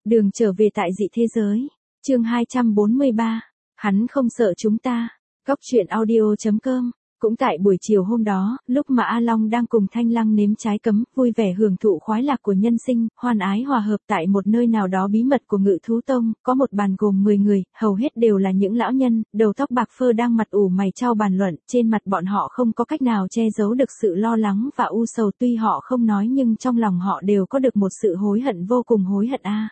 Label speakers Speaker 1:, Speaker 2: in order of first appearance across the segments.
Speaker 1: Đường trở về tại dị thế giới. Chương 243. Hắn không sợ chúng ta. Góc truyện audio.com. Cũng tại buổi chiều hôm đó, lúc mà A Long đang cùng Thanh Lăng nếm trái cấm, vui vẻ hưởng thụ khoái lạc của nhân sinh, hoan ái hòa hợp tại một nơi nào đó bí mật của Ngự Thú Tông, có một bàn gồm 10 người, hầu hết đều là những lão nhân, đầu tóc bạc phơ đang mặt ủ mày chau bàn luận, trên mặt bọn họ không có cách nào che giấu được sự lo lắng và u sầu, tuy họ không nói nhưng trong lòng họ đều có được một sự hối hận vô cùng hối hận a.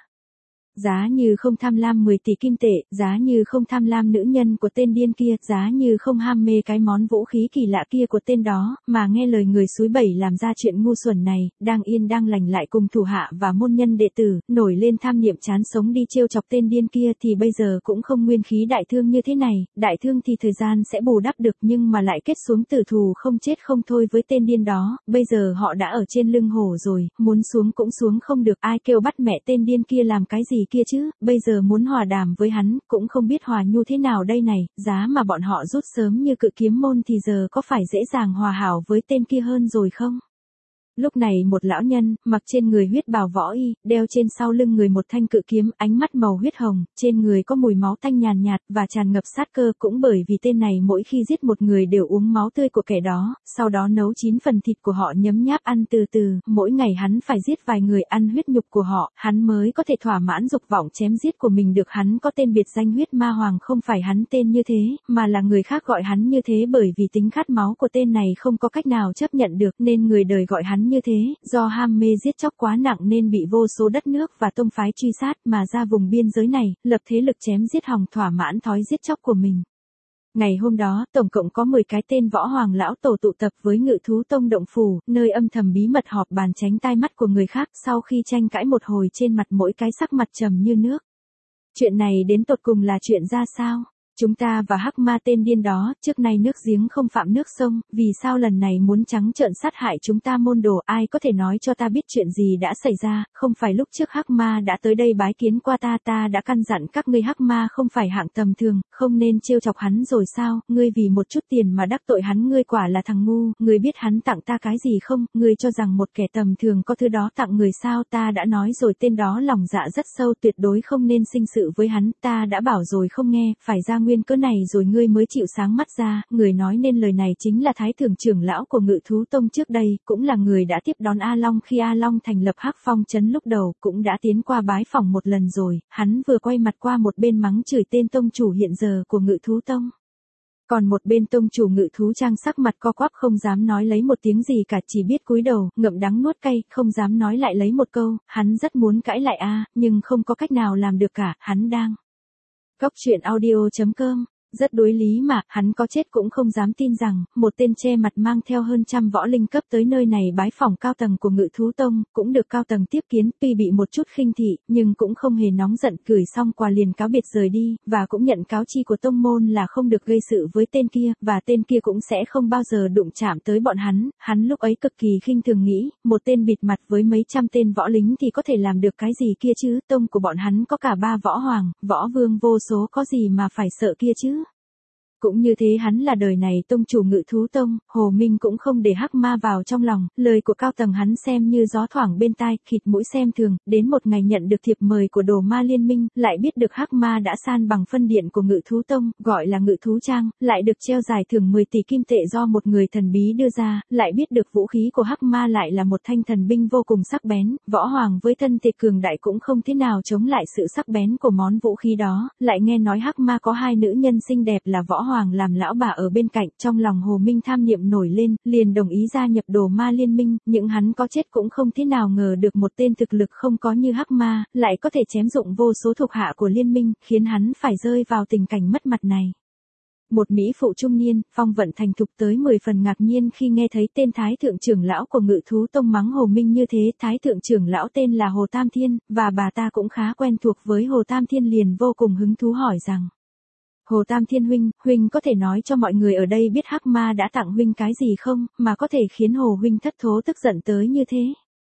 Speaker 1: Giá như không tham lam 10 tỷ kim tệ, giá như không tham lam nữ nhân của tên điên kia, giá như không ham mê cái món vũ khí kỳ lạ kia của tên đó, mà nghe lời người suối bẩy làm ra chuyện ngu xuẩn này, đang yên đang lành lại cùng thủ hạ và môn nhân đệ tử, nổi lên tham niệm chán sống đi trêu chọc tên điên kia thì bây giờ cũng không nguyên khí đại thương như thế này, đại thương thì thời gian sẽ bù đắp được nhưng mà lại kết xuống tử thù không chết không thôi với tên điên đó, bây giờ họ đã ở trên lưng hổ rồi, muốn xuống cũng xuống không được, ai kêu bắt mẹ tên điên kia làm cái gì kia chứ, bây giờ muốn hòa đàm với hắn, cũng không biết hòa nhu thế nào đây này, giá mà bọn họ rút sớm như Cự Kiếm Môn thì giờ có phải dễ dàng hòa hảo với tên kia hơn rồi không? Lúc này một lão nhân, mặc trên người huyết bào võ y, đeo trên sau lưng người một thanh cự kiếm, ánh mắt màu huyết hồng, trên người có mùi máu tanh nhàn nhạt và tràn ngập sát cơ, cũng bởi vì tên này mỗi khi giết một người đều uống máu tươi của kẻ đó, sau đó nấu chín phần thịt của họ nhấm nháp ăn từ từ, mỗi ngày hắn phải giết vài người ăn huyết nhục của họ, hắn mới có thể thỏa mãn dục vọng chém giết của mình được. Hắn có tên biệt danh huyết ma hoàng, không phải hắn tên như thế, mà là người khác gọi hắn như thế bởi vì tính khát máu của tên này không có cách nào chấp nhận được nên người đời gọi hắn như thế, do ham mê giết chóc quá nặng nên bị vô số đất nước và tông phái truy sát mà ra vùng biên giới này, lập thế lực chém giết hòng thỏa mãn thói giết chóc của mình. Ngày hôm đó, tổng cộng có 10 cái tên võ hoàng lão tổ tụ tập với Ngự Thú Tông động phủ, nơi âm thầm bí mật họp bàn tránh tai mắt của người khác, sau khi tranh cãi một hồi trên mặt mỗi cái sắc mặt trầm như nước. Chuyện này đến tột cùng là chuyện ra sao? Chúng ta và hắc ma tên điên đó, trước nay nước giếng không phạm nước sông, vì sao lần này muốn trắng trợn sát hại chúng ta môn đồ, ai có thể nói cho ta biết chuyện gì đã xảy ra, không phải lúc trước hắc ma đã tới đây bái kiến qua ta đã căn dặn các ngươi hắc ma không phải hạng tầm thường, không nên trêu chọc hắn rồi sao, ngươi vì một chút tiền mà đắc tội hắn, ngươi quả là thằng ngu, ngươi biết hắn tặng ta cái gì không, ngươi cho rằng một kẻ tầm thường có thứ đó tặng người sao, ta đã nói rồi tên đó lòng dạ rất sâu, tuyệt đối không nên sinh sự với hắn, ta đã bảo rồi không nghe, phải ra nguyên cớ này rồi ngươi mới chịu sáng mắt ra, người nói nên lời này chính là Thái Thượng trưởng lão của Ngự Thú Tông trước đây, cũng là người đã tiếp đón A Long khi A Long thành lập Hắc Phong trấn lúc đầu, cũng đã tiến qua bái phỏng một lần rồi, hắn vừa quay mặt qua một bên mắng chửi tên tông chủ hiện giờ của Ngự Thú Tông. Còn một bên tông chủ Ngự Thú Trang sắc mặt co quắp không dám nói lấy một tiếng gì cả, chỉ biết cúi đầu, ngậm đắng nuốt cay, không dám nói lại lấy một câu, hắn rất muốn cãi lại nhưng không có cách nào làm được cả, hắn đang. Góc truyện audio.com. Rất đối lý mà, hắn có chết cũng không dám tin rằng, một tên che mặt mang theo hơn trăm võ linh cấp tới nơi này bái phỏng cao tầng của Ngự Thú Tông, cũng được cao tầng tiếp kiến, tuy bị một chút khinh thị, nhưng cũng không hề nóng giận, gửi xong quà liền cáo biệt rời đi, và cũng nhận cáo chi của tông môn là không được gây sự với tên kia, và tên kia cũng sẽ không bao giờ đụng chạm tới bọn hắn lúc ấy cực kỳ khinh thường nghĩ, một tên bịt mặt với mấy trăm tên võ lính thì có thể làm được cái gì kia chứ, tông của bọn hắn có cả 3 võ hoàng, võ vương vô số, có gì mà phải sợ kia chứ. Cũng như thế hắn là đời này tông chủ Ngự Thú Tông, Hồ Minh cũng không để hắc ma vào trong lòng, lời của cao tầng hắn xem như gió thoảng bên tai, khịt mũi xem thường, đến một ngày nhận được thiệp mời của Đồ Ma Liên Minh, lại biết được hắc ma đã san bằng phân điện của Ngự Thú Tông, gọi là Ngự Thú Trang, lại được treo giải thưởng 10 tỷ kim tệ do một người thần bí đưa ra, lại biết được vũ khí của hắc ma lại là một thanh thần binh vô cùng sắc bén, võ hoàng với thân thể cường đại cũng không thế nào chống lại sự sắc bén của món vũ khí đó, lại nghe nói hắc ma có 2 nữ nhân xinh đẹp là võ hoàng làm lão bà ở bên cạnh, trong lòng Hồ Minh tham niệm nổi lên, liền đồng ý gia nhập Đồ Ma Liên Minh, nhưng hắn có chết cũng không thế nào ngờ được một tên thực lực không có như hắc ma, lại có thể chém dụng vô số thuộc hạ của liên minh, khiến hắn phải rơi vào tình cảnh mất mặt này. Một mỹ phụ trung niên, phong vận thành thục tới 10 phần ngạc nhiên khi nghe thấy tên Thái Thượng trưởng lão của Ngự Thú Tông mắng Hồ Minh như thế, Thái Thượng trưởng lão tên là Hồ Tam Thiên, và bà ta cũng khá quen thuộc với Hồ Tam Thiên liền vô cùng hứng thú hỏi rằng: Hồ Tam Thiên huynh có thể nói cho mọi người ở đây biết hắc ma đã tặng huynh cái gì không, mà có thể khiến Hồ huynh thất thố tức giận tới như thế.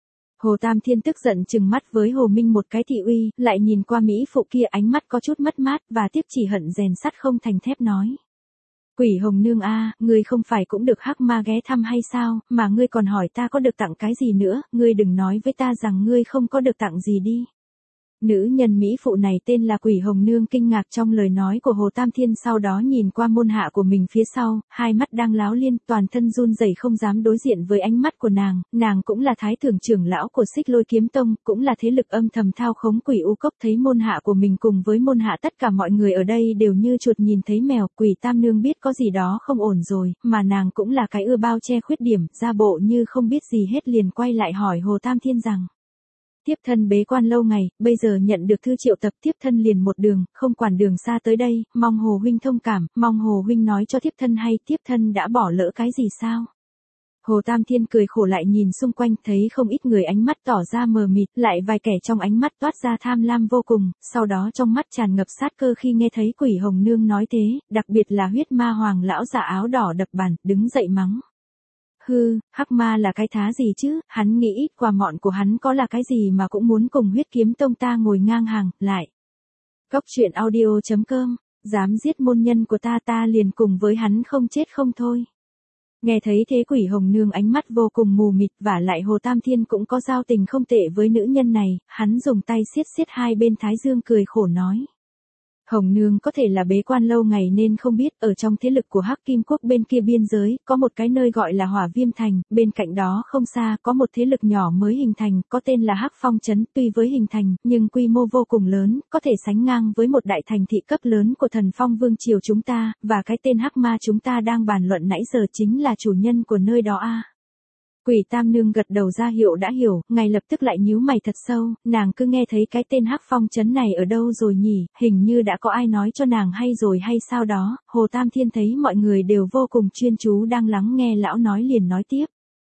Speaker 1: Hồ Tam Thiên tức giận trừng mắt với Hồ Minh một cái thị uy, lại nhìn qua mỹ phụ kia ánh mắt có chút mất mát và tiếp chỉ hận rèn sắt không thành thép nói: Quỷ Hồng Nương ngươi không phải cũng được hắc ma ghé thăm hay sao, mà ngươi còn hỏi ta có được tặng cái gì nữa, ngươi đừng nói với ta rằng ngươi không có được tặng gì đi. Nữ nhân mỹ phụ này tên là Quỷ Hồng Nương kinh ngạc trong lời nói của Hồ Tam Thiên, sau đó nhìn qua môn hạ của mình phía sau, hai mắt đang láo liên, toàn thân run rẩy không dám đối diện với ánh mắt của nàng cũng là thái thượng trưởng lão của Xích Lôi Kiếm Tông, cũng là thế lực âm thầm thao khống Quỷ U Cốc, thấy môn hạ của mình cùng với môn hạ tất cả mọi người ở đây đều như chuột nhìn thấy mèo, Quỷ Tam Nương biết có gì đó không ổn rồi, mà nàng cũng là cái ưa bao che khuyết điểm, ra bộ như không biết gì hết, liền quay lại hỏi Hồ Tam Thiên rằng: Tiếp thân bế quan lâu ngày, bây giờ nhận được thư triệu tập, tiếp thân liền một đường, không quản đường xa tới đây, mong Hồ huynh thông cảm, mong Hồ huynh nói cho tiếp thân hay, tiếp thân đã bỏ lỡ cái gì sao? Hồ Tam Thiên cười khổ lại nhìn xung quanh, thấy không ít người ánh mắt tỏ ra mờ mịt, lại vài kẻ trong ánh mắt toát ra tham lam vô cùng, sau đó trong mắt tràn ngập sát cơ khi nghe thấy Quỷ Hồng Nương nói thế, đặc biệt là huyết ma hoàng lão già áo đỏ đập bàn, đứng dậy mắng: Hư, hắc ma là cái thá gì chứ, hắn nghĩ ít quà mọn của hắn có là cái gì mà cũng muốn cùng Huyết Kiếm Tông ta ngồi ngang hàng, lại. Cốc truyện audio.com, dám giết môn nhân của ta liền cùng với hắn không chết không thôi. Nghe thấy thế Quỷ Hồng Nương ánh mắt vô cùng mù mịt, và lại Hồ Tam Thiên cũng có giao tình không tệ với nữ nhân này, hắn dùng tay siết hai bên thái dương cười khổ nói: Hồng Nương có thể là bế quan lâu ngày nên không biết, ở trong thế lực của Hắc Kim Quốc bên kia biên giới, có một cái nơi gọi là Hỏa Viêm Thành, bên cạnh đó không xa, có một thế lực nhỏ mới hình thành, có tên là Hắc Phong Trấn, tuy với hình thành, nhưng quy mô vô cùng lớn, có thể sánh ngang với một đại thành thị cấp lớn của Thần Phong Vương Triều chúng ta, và cái tên Hắc Ma chúng ta đang bàn luận nãy giờ chính là chủ nhân của nơi đó a. Quỷ Tam Nương gật đầu ra hiệu đã hiểu, ngay lập tức lại nhíu mày thật sâu, nàng cứ nghe thấy cái tên Hắc Phong Trấn này ở đâu rồi nhỉ, hình như đã có ai nói cho nàng hay rồi hay sao đó. Hồ Tam Thiên thấy mọi người đều vô cùng chuyên chú đang lắng nghe lão nói liền nói tiếp.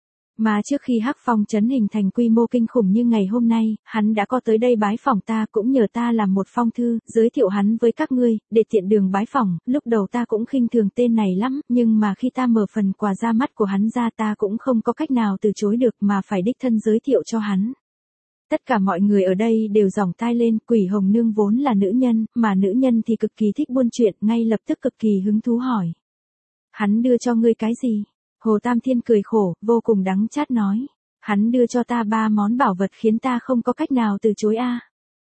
Speaker 1: Mà trước khi Hắc Phong Trấn hình thành quy mô kinh khủng như ngày hôm nay, hắn đã có tới đây bái phỏng ta, cũng nhờ ta làm một phong thư, giới thiệu hắn với các ngươi, để tiện đường bái phỏng. Lúc đầu ta cũng khinh thường tên này lắm, nhưng mà khi ta mở phần quà ra mắt của hắn ra, ta cũng không có cách nào từ chối được mà phải đích thân giới thiệu cho hắn. Tất cả mọi người ở đây đều giỏng tai lên, Quỷ Hồng Nương vốn là nữ nhân, mà nữ nhân thì cực kỳ thích buôn chuyện, ngay lập tức cực kỳ hứng thú hỏi: Hắn đưa cho ngươi cái gì? Hồ Tam Thiên cười khổ, vô cùng đắng chát nói: Hắn đưa cho ta 3 món bảo vật khiến ta không có cách nào từ chối a.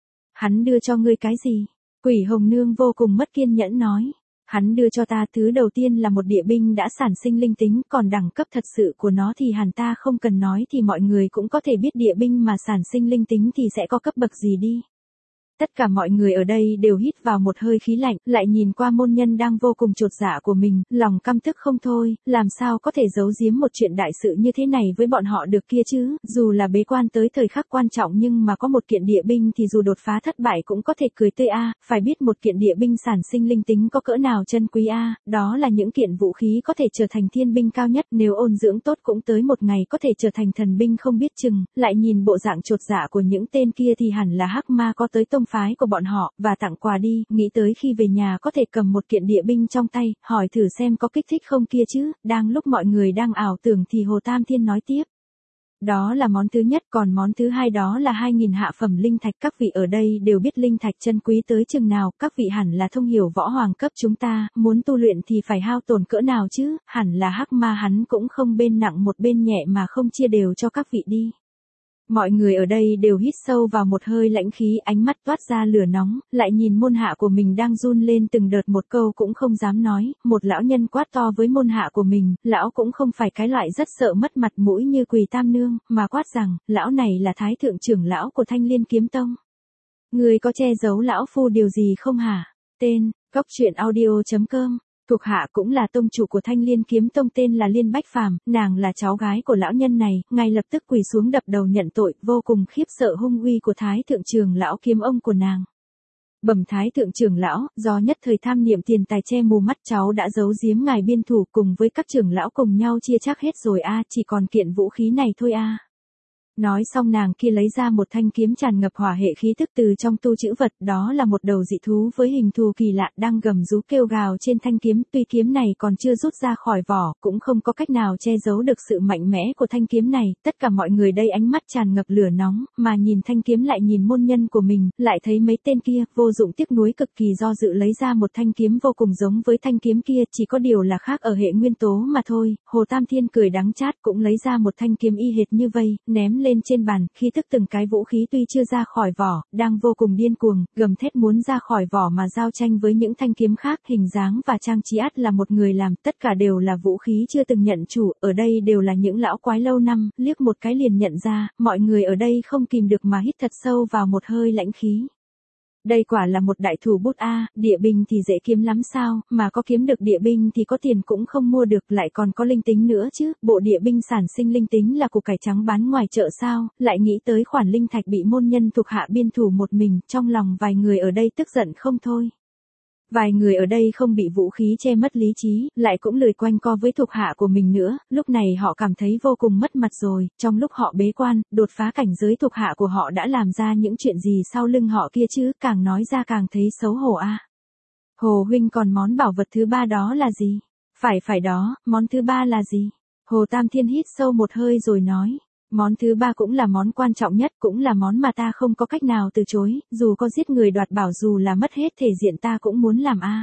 Speaker 1: Hắn đưa cho ngươi cái gì? Quỷ Hồng Nương vô cùng mất kiên nhẫn nói: Hắn đưa cho ta thứ đầu tiên là một địa binh đã sản sinh linh tính, còn đẳng cấp thật sự của nó thì hẳn ta không cần nói thì mọi người cũng có thể biết địa binh mà sản sinh linh tính thì sẽ có cấp bậc gì đi. Tất cả mọi người ở đây đều hít vào một hơi khí lạnh, lại nhìn qua môn nhân đang vô cùng chột dạ của mình, lòng căm tức không thôi, làm sao có thể giấu giếm một chuyện đại sự như thế này với bọn họ được kia chứ, dù là bế quan tới thời khắc quan trọng nhưng mà có một kiện địa binh thì dù đột phá thất bại cũng có thể cười tươi a, phải biết một kiện địa binh sản sinh linh tính có cỡ nào chân quý a, đó là những kiện vũ khí có thể trở thành thiên binh cao nhất, nếu ôn dưỡng tốt cũng tới một ngày có thể trở thành thần binh không biết chừng, lại nhìn bộ dạng chột dạ của những tên kia thì hẳn là Hắc Ma có tới tông phái của bọn họ, và tặng quà đi, nghĩ tới khi về nhà có thể cầm một kiện địa binh trong tay, hỏi thử xem có kích thích không kia chứ. Đang lúc mọi người đang ảo tưởng thì Hồ Tam Thiên nói tiếp: Đó là món thứ nhất, còn món thứ hai đó là 2.000 hạ phẩm linh thạch, các vị ở đây đều biết linh thạch chân quý tới chừng nào, các vị hẳn là thông hiểu võ hoàng cấp chúng ta, muốn tu luyện thì phải hao tổn cỡ nào chứ, hẳn là Hắc Ma hắn cũng không bên nặng một bên nhẹ mà không chia đều cho các vị đi. Mọi người ở đây đều hít sâu vào một hơi lãnh khí, ánh mắt toát ra lửa nóng, lại nhìn môn hạ của mình đang run lên từng đợt, một câu cũng không dám nói. Một lão nhân quát to với môn hạ của mình, lão cũng không phải cái loại rất sợ mất mặt mũi như Quỷ Tam Nương, mà quát rằng, lão này là thái thượng trưởng lão của Thanh Liên Kiếm Tông. Người có che giấu lão phu điều gì không hả? Tên, Cốc truyện audio.com. Thuộc hạ cũng là tông chủ của Thanh Liên Kiếm Tông, tên là Liên Bách Phàm, nàng là cháu gái của lão nhân này, ngay lập tức quỳ xuống đập đầu nhận tội, vô cùng khiếp sợ hung uy của Thái thượng trưởng lão kiếm ông của nàng. Bẩm Thái thượng trưởng lão, do nhất thời tham niệm tiền tài che mù mắt, cháu đã giấu giếm ngài biên thủ cùng với các trưởng lão cùng nhau chia chắc hết rồi a, chỉ còn kiện vũ khí này thôi a. Nói xong nàng kia lấy ra một thanh kiếm tràn ngập hỏa hệ khí tức từ trong tu chữ vật, đó là một đầu dị thú với hình thù kỳ lạ đang gầm rú kêu gào trên thanh kiếm, tuy kiếm này còn chưa rút ra khỏi vỏ, cũng không có cách nào che giấu được sự mạnh mẽ của thanh kiếm này. Tất cả mọi người đây ánh mắt tràn ngập lửa nóng, mà nhìn thanh kiếm lại nhìn môn nhân của mình, lại thấy mấy tên kia, vô dụng tiếc nuối cực kỳ do dự lấy ra một thanh kiếm vô cùng giống với thanh kiếm kia, chỉ có điều là khác ở hệ nguyên tố mà thôi. Hồ Tam Thiên cười đắng chát cũng lấy ra một thanh kiếm y hệt như vây, ném lên lên trên bàn, khí tức từng cái vũ khí tuy chưa ra khỏi vỏ, đang vô cùng điên cuồng, gầm thét muốn ra khỏi vỏ mà giao tranh với những thanh kiếm khác, hình dáng và trang trí ắt là một người làm, tất cả đều là vũ khí chưa từng nhận chủ, ở đây đều là những lão quái lâu năm, liếc một cái liền nhận ra, mọi người ở đây không kìm được mà hít thật sâu vào một hơi lãnh khí. Đây quả là một đại thủ bút a, địa binh thì dễ kiếm lắm sao, mà có kiếm được địa binh thì có tiền cũng không mua được, lại còn có linh tính nữa chứ, bộ địa binh sản sinh linh tính là củ cải trắng bán ngoài chợ sao, lại nghĩ tới khoản linh thạch bị môn nhân thuộc hạ biên thủ một mình, trong lòng vài người ở đây tức giận không thôi. Vài người ở đây không bị vũ khí che mất lý trí, lại cũng lười quanh co với thuộc hạ của mình nữa, lúc này họ cảm thấy vô cùng mất mặt rồi, trong lúc họ bế quan, đột phá cảnh giới thuộc hạ của họ đã làm ra những chuyện gì sau lưng họ kia chứ, càng nói ra càng thấy xấu hổ a. Hồ huynh còn món bảo vật thứ ba đó là gì? Phải đó, món thứ ba là gì? Hồ Tam Thiên hít sâu một hơi rồi nói. Món thứ ba cũng là món quan trọng nhất, cũng là món mà ta không có cách nào từ chối, dù có giết người đoạt bảo, dù là mất hết thể diện ta cũng muốn làm a.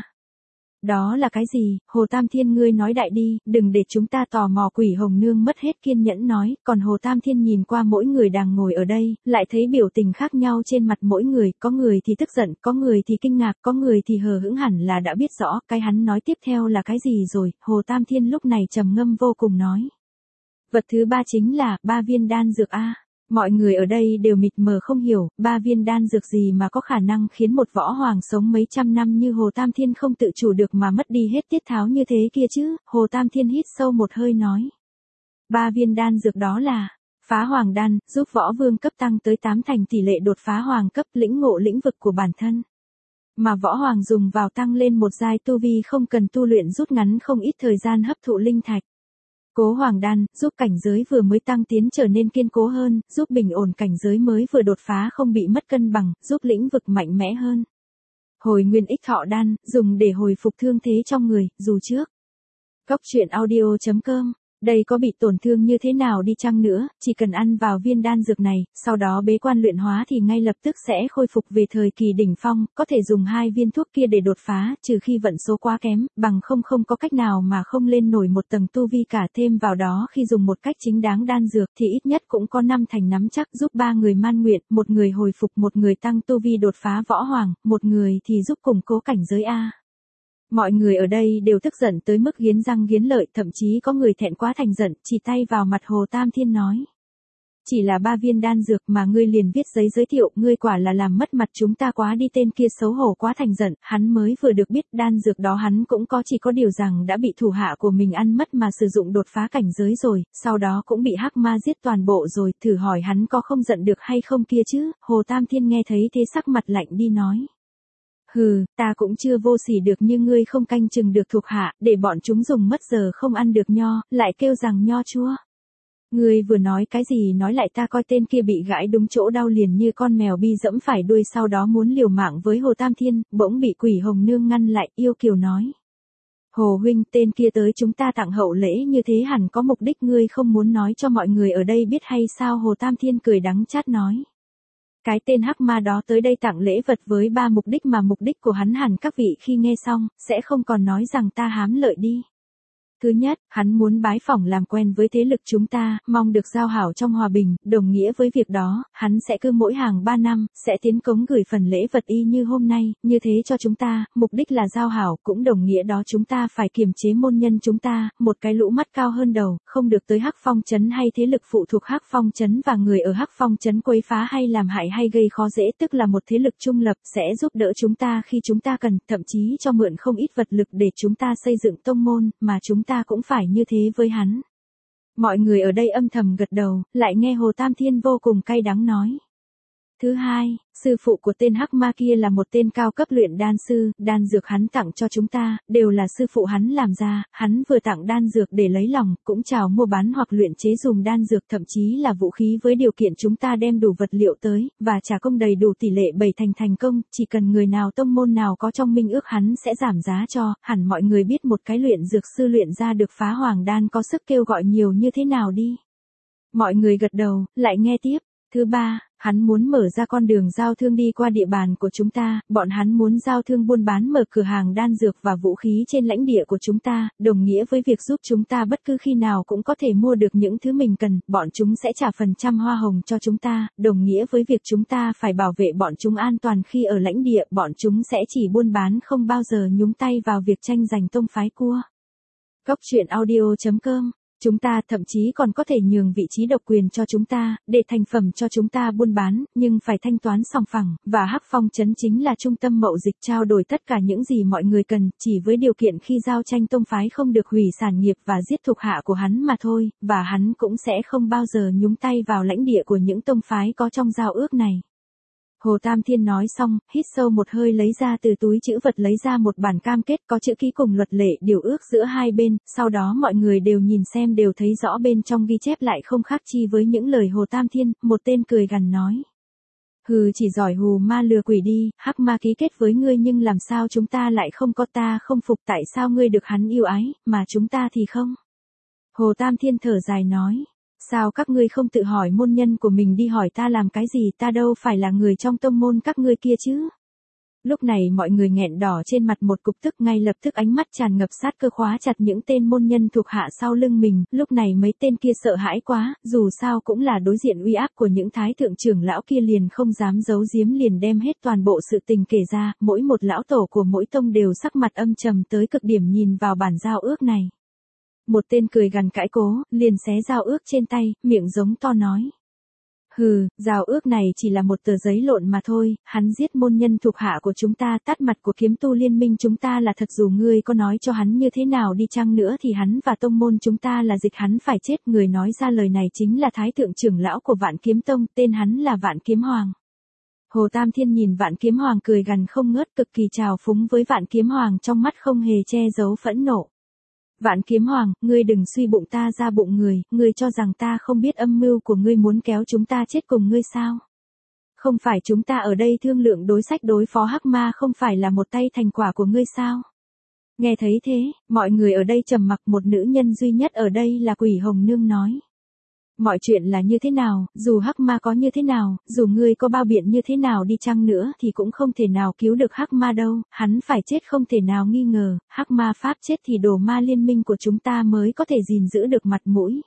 Speaker 1: Đó là cái gì? Hồ Tam Thiên ngươi nói đại đi, đừng để chúng ta tò mò. Quỷ Hồng Nương mất hết kiên nhẫn nói, còn Hồ Tam Thiên nhìn qua mỗi người đang ngồi ở đây, lại thấy biểu tình khác nhau trên mặt mỗi người, có người thì tức giận, có người thì kinh ngạc, có người thì hờ hững, hẳn là đã biết rõ cái hắn nói tiếp theo là cái gì rồi. Hồ Tam Thiên lúc này trầm ngâm vô cùng nói. Vật thứ ba chính là 3 viên đan dược a. Mọi người ở đây đều mịt mờ không hiểu, 3 viên đan dược gì mà có khả năng khiến một võ hoàng sống mấy trăm năm như Hồ Tam Thiên không tự chủ được mà mất đi hết tiết tháo như thế kia chứ. Hồ Tam Thiên hít sâu một hơi nói. 3 viên đan dược đó là Phá Hoàng đan, giúp võ vương cấp tăng tới 8 thành tỷ lệ đột phá hoàng cấp, lĩnh ngộ lĩnh vực của bản thân. Mà võ hoàng dùng vào tăng lên một giai tu vi, không cần tu luyện, rút ngắn không ít thời gian hấp thụ linh thạch. Cố Hoàng đan, giúp cảnh giới vừa mới tăng tiến trở nên kiên cố hơn, giúp bình ổn cảnh giới mới vừa đột phá không bị mất cân bằng, giúp lĩnh vực mạnh mẽ hơn. Hồi Nguyên Ích Thọ đan, dùng để hồi phục thương thế trong người, dù trước. Góc truyện audio.com. Đây có bị tổn thương như thế nào đi chăng nữa, chỉ cần ăn vào viên đan dược này, sau đó bế quan luyện hóa thì ngay lập tức sẽ khôi phục về thời kỳ đỉnh phong, có thể dùng 2 viên thuốc kia để đột phá, trừ khi vận số quá kém, bằng không có cách nào mà không lên nổi một tầng tu vi cả. Thêm vào đó khi dùng một cách chính đáng đan dược thì ít nhất cũng có 5 thành nắm chắc giúp 3 người man nguyện, một người hồi phục, một người tăng tu vi đột phá võ hoàng, một người thì giúp củng cố cảnh giới a. Mọi người ở đây đều tức giận tới mức nghiến răng nghiến lợi, thậm chí có người thẹn quá thành giận, chỉ tay vào mặt Hồ Tam Thiên nói. Chỉ là 3 viên đan dược mà ngươi liền viết giấy giới thiệu, ngươi quả là làm mất mặt chúng ta quá đi. Tên kia xấu hổ quá thành giận, hắn mới vừa được biết đan dược đó hắn cũng có, chỉ có điều rằng đã bị thủ hạ của mình ăn mất mà sử dụng đột phá cảnh giới rồi, sau đó cũng bị hắc ma giết toàn bộ rồi, thử hỏi hắn có không giận được hay không kia chứ. Hồ Tam Thiên nghe thấy thế sắc mặt lạnh đi nói. Hừ, ta cũng chưa vô sỉ được như ngươi, không canh chừng được thuộc hạ, để bọn chúng dùng mất giờ không ăn được nho, lại kêu rằng nho chua. Ngươi vừa nói cái gì nói lại, ta coi tên kia bị gãi đúng chỗ đau liền như con mèo bi dẫm phải đuôi, sau đó muốn liều mạng với Hồ Tam Thiên, bỗng bị Quỷ Hồng Nương ngăn lại, yêu kiều nói. Hồ huynh, tên kia tới chúng ta tặng hậu lễ như thế hẳn có mục đích, ngươi không muốn nói cho mọi người ở đây biết hay sao? Hồ Tam Thiên cười đắng chát nói. Cái tên hắc ma đó tới đây tặng lễ vật với 3 mục đích, mà mục đích của hắn hẳn các vị khi nghe xong, sẽ không còn nói rằng ta hám lợi đi. Thứ nhất, hắn muốn bái phỏng làm quen với thế lực chúng ta, mong được giao hảo trong hòa bình, đồng nghĩa với việc đó, hắn sẽ cứ mỗi hàng 3 năm, sẽ tiến cống gửi phần lễ vật y như hôm nay, như thế cho chúng ta, mục đích là giao hảo, cũng đồng nghĩa đó chúng ta phải kiềm chế môn nhân chúng ta, một cái lũ mắt cao hơn đầu, không được tới Hắc Phong trấn hay thế lực phụ thuộc Hắc Phong trấn và người ở Hắc Phong trấn quấy phá hay làm hại hay gây khó dễ, tức là một thế lực trung lập sẽ giúp đỡ chúng ta khi chúng ta cần, thậm chí cho mượn không ít vật lực để chúng ta xây dựng tông môn, mà chúng ta cũng phải như thế với hắn. Mọi người ở đây âm thầm gật đầu, lại nghe Hồ Tam Thiên vô cùng cay đắng nói. Thứ hai, sư phụ của tên hắc ma kia là một tên cao cấp luyện đan sư, đan dược hắn tặng cho chúng ta, đều là sư phụ hắn làm ra, hắn vừa tặng đan dược để lấy lòng, cũng chào mua bán hoặc luyện chế dùng đan dược, thậm chí là vũ khí với điều kiện chúng ta đem đủ vật liệu tới, và trả công đầy đủ tỷ lệ 7 thành thành công, chỉ cần người nào tông môn nào có trong minh ước hắn sẽ giảm giá cho, hẳn mọi người biết một cái luyện dược sư luyện ra được phá hoàng đan có sức kêu gọi nhiều như thế nào đi. Mọi người gật đầu, lại nghe tiếp. Thứ ba, hắn muốn mở ra con đường giao thương đi qua địa bàn của chúng ta, bọn hắn muốn giao thương buôn bán mở cửa hàng đan dược và vũ khí trên lãnh địa của chúng ta, đồng nghĩa với việc giúp chúng ta bất cứ khi nào cũng có thể mua được những thứ mình cần, bọn chúng sẽ trả phần trăm hoa hồng cho chúng ta, đồng nghĩa với việc chúng ta phải bảo vệ bọn chúng an toàn khi ở lãnh địa, bọn chúng sẽ chỉ buôn bán không bao giờ nhúng tay vào việc tranh giành tông phái cua. Góc truyện audio.com. Chúng ta thậm chí còn có thể nhường vị trí độc quyền cho chúng ta, để thành phẩm cho chúng ta buôn bán, nhưng phải thanh toán sòng phẳng, và Hắc Phong trấn chính là trung tâm mậu dịch trao đổi tất cả những gì mọi người cần, chỉ với điều kiện khi giao tranh tông phái không được hủy sản nghiệp và giết thuộc hạ của hắn mà thôi, và hắn cũng sẽ không bao giờ nhúng tay vào lãnh địa của những tông phái có trong giao ước này. Hồ Tam Thiên nói xong, hít sâu một hơi lấy ra từ túi trữ vật lấy ra một bản cam kết có chữ ký cùng luật lệ điều ước giữa hai bên, sau đó mọi người đều nhìn xem đều thấy rõ bên trong ghi chép lại không khác chi với những lời Hồ Tam Thiên, một tên cười gằn nói. Hừ, chỉ giỏi hù ma lừa quỷ đi, Hắc Ma ký kết với ngươi nhưng làm sao chúng ta lại không có, ta không phục tại sao ngươi được hắn yêu ái, mà chúng ta thì không. Hồ Tam Thiên thở dài nói. Sao các ngươi không tự hỏi môn nhân của mình đi hỏi ta làm cái gì, ta đâu phải là người trong tông môn các ngươi kia chứ. Lúc này mọi người nghẹn đỏ trên mặt một cục tức, ngay lập tức ánh mắt tràn ngập sát cơ khóa chặt những tên môn nhân thuộc hạ sau lưng mình, lúc này mấy tên kia sợ hãi quá, dù sao cũng là đối diện uy áp của những thái thượng trưởng lão kia liền không dám giấu giếm, liền đem hết toàn bộ sự tình kể ra, mỗi một lão tổ của mỗi tông đều sắc mặt âm trầm tới cực điểm nhìn vào bản giao ước này. Một tên cười gằn cãi cố, liền xé giao ước trên tay, miệng giống to nói. Hừ, giao ước này chỉ là một tờ giấy lộn mà thôi, hắn giết môn nhân thuộc hạ của chúng ta, tát mặt của kiếm tu liên minh chúng ta là thật, dù ngươi có nói cho hắn như thế nào đi chăng nữa thì hắn và tông môn chúng ta là dịch hắn phải chết. Người nói ra lời này chính là thái thượng trưởng lão của Vạn Kiếm Tông, tên hắn là Vạn Kiếm Hoàng. Hồ Tam Thiên nhìn Vạn Kiếm Hoàng cười gằn không ngớt, cực kỳ trào phúng với Vạn Kiếm Hoàng, trong mắt không hề che giấu phẫn nộ. Vạn Kiếm Hoàng, ngươi đừng suy bụng ta ra bụng người, ngươi cho rằng ta không biết âm mưu của ngươi muốn kéo chúng ta chết cùng ngươi sao? Không phải chúng ta ở đây thương lượng đối sách đối phó Hắc Ma không phải là một tay thành quả của ngươi sao? Nghe thấy thế, mọi người ở đây trầm mặc, một nữ nhân duy nhất ở đây là Quỷ Hồng Nương nói. Mọi chuyện là như thế nào, dù Hắc Ma có như thế nào, dù ngươi có bao biện như thế nào đi chăng nữa thì cũng không thể nào cứu được Hắc Ma đâu, hắn phải chết không thể nào nghi ngờ, Hắc Ma pháp chết thì đồ ma liên minh của chúng ta mới có thể gìn giữ được mặt mũi.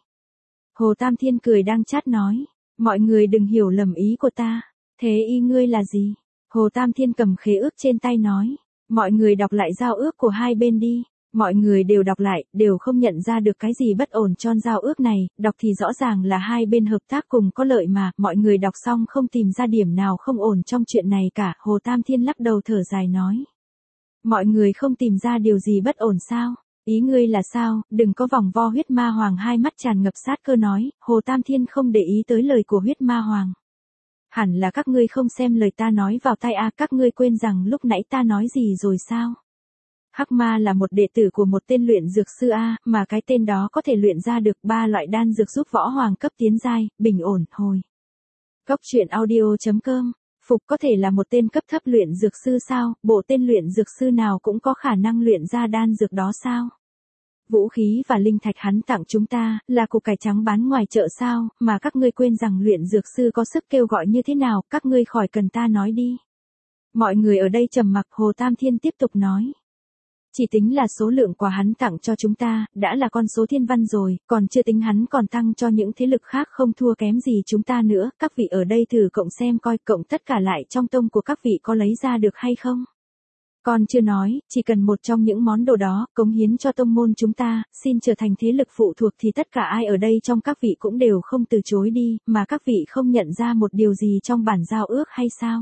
Speaker 1: Hồ Tam Thiên cười đang chát nói, mọi người đừng hiểu lầm ý của ta, thế ý ngươi là gì? Hồ Tam Thiên cầm khế ước trên tay nói, mọi người đọc lại giao ước của hai bên đi. Mọi người đều đọc lại, đều không nhận ra được cái gì bất ổn trong giao ước này, đọc thì rõ ràng là hai bên hợp tác cùng có lợi mà, mọi người đọc xong không tìm ra điểm nào không ổn trong chuyện này cả, Hồ Tam Thiên lắc đầu thở dài nói. Mọi người không tìm ra điều gì bất ổn sao? Ý ngươi là sao? Đừng có vòng vo. Huyết Ma Hoàng hai mắt tràn ngập sát cơ nói, Hồ Tam Thiên không để ý tới lời của Huyết Ma Hoàng. Hẳn là các ngươi không xem lời ta nói vào tai à, các ngươi quên rằng lúc nãy ta nói gì rồi sao? Hắc Ma là một đệ tử của một tên luyện dược sư A, mà cái tên đó có thể luyện ra được 3 loại đan dược giúp võ hoàng cấp tiến giai, bình ổn, hồi. Góc truyện audio.com, Phục có thể là một tên cấp thấp luyện dược sư sao, bộ tên luyện dược sư nào cũng có khả năng luyện ra đan dược đó sao? Vũ khí và linh thạch hắn tặng chúng ta, là củ cải trắng bán ngoài chợ sao, mà các ngươi quên rằng luyện dược sư có sức kêu gọi như thế nào, các ngươi khỏi cần ta nói đi. Mọi người ở đây trầm mặc, Hồ Tam Thiên tiếp tục nói. Chỉ tính là số lượng quà hắn tặng cho chúng ta, đã là con số thiên văn rồi, còn chưa tính hắn còn tăng cho những thế lực khác không thua kém gì chúng ta nữa, các vị ở đây thử cộng xem coi, cộng tất cả lại trong tông của các vị có lấy ra được hay không. Còn chưa nói, chỉ cần một trong những món đồ đó, cống hiến cho tông môn chúng ta, xin trở thành thế lực phụ thuộc thì tất cả ai ở đây trong các vị cũng đều không từ chối đi, mà các vị không nhận ra một điều gì trong bản giao ước hay sao?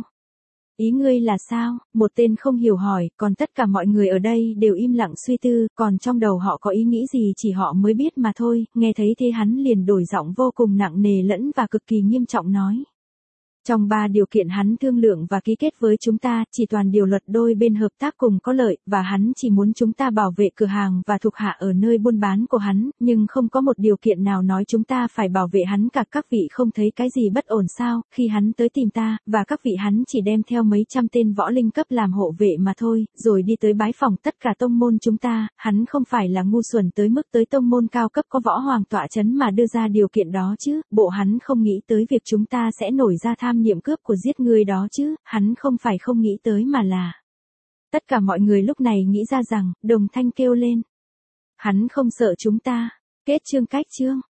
Speaker 1: Ý ngươi là sao? Một tên không hiểu hỏi, còn tất cả mọi người ở đây đều im lặng suy tư, còn trong đầu họ có ý nghĩ gì chỉ họ mới biết mà thôi, nghe thấy thế hắn liền đổi giọng vô cùng nặng nề lẫn và cực kỳ nghiêm trọng nói. Trong 3 điều kiện hắn thương lượng và ký kết với chúng ta, chỉ toàn điều luật đôi bên hợp tác cùng có lợi, và hắn chỉ muốn chúng ta bảo vệ cửa hàng và thuộc hạ ở nơi buôn bán của hắn, nhưng không có một điều kiện nào nói chúng ta phải bảo vệ hắn cả. Các vị không thấy cái gì bất ổn sao, khi hắn tới tìm ta, và các vị hắn chỉ đem theo mấy trăm tên võ linh cấp làm hộ vệ mà thôi, rồi đi tới bái phỏng tất cả tông môn chúng ta, hắn không phải là ngu xuẩn tới mức tới tông môn cao cấp có võ hoàng tọa chấn mà đưa ra điều kiện đó chứ, bộ hắn không nghĩ tới việc chúng ta sẽ nổi ra tham niệm cướp của giết người đó chứ, hắn không phải không nghĩ tới mà là. Tất cả mọi người lúc này nghĩ ra rằng, đồng thanh kêu lên. Hắn không sợ chúng ta. Kết chương. Cách chương.